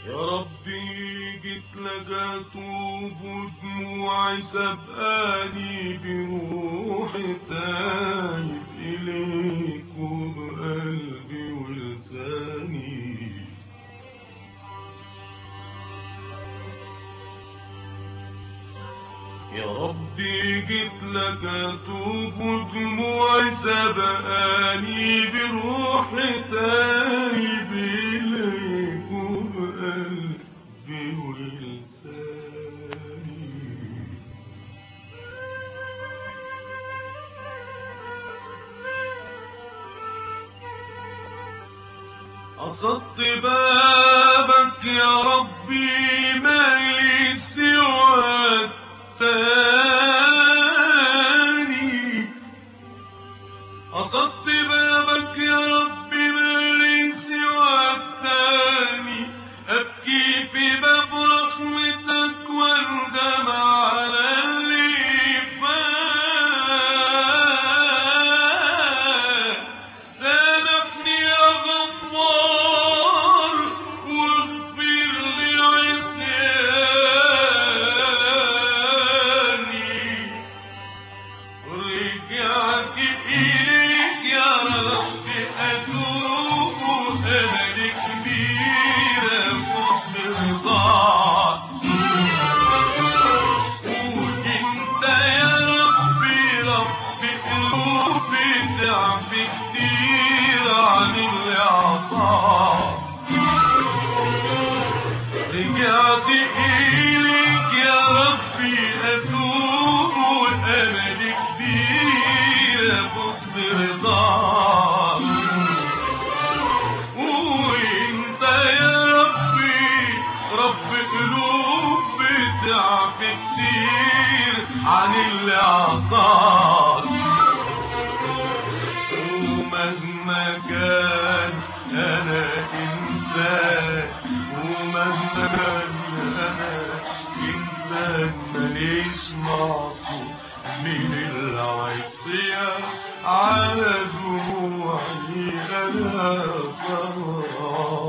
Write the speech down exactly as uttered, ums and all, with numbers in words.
يا ربي جيت لك اتوب ودموعي سبقاني بروحي تايب اليك وبقلبي ولساني. يا ربي جيت لك اتوب ودموعي سبقاني بروحي تايب اليك وبقلبي ولساني. قصدت بابك يا ربي مالي سواك تاني. قصدت بابك يا ربي مالي سواك تاني. أبكي في باب رحمتك واندم على اللي فات. سامحني يا غفار واغفر لي عصياني. رجعت إليك يا رب أتوب وأمل كبير بحسن رضاك. وأنت يا ربي رب قلوب تعب كتير عن اللي عصاك. رجعت إليك يا ربي أتوب وأمل كبير بحسن رضاك. وانت يا ربي رب قلوب بتعب كتير عن اللي عصاك. ومهما كان انا انسان، ومهما كان انا انسان ماليش معصوم من العصيان. على دموعي انا صار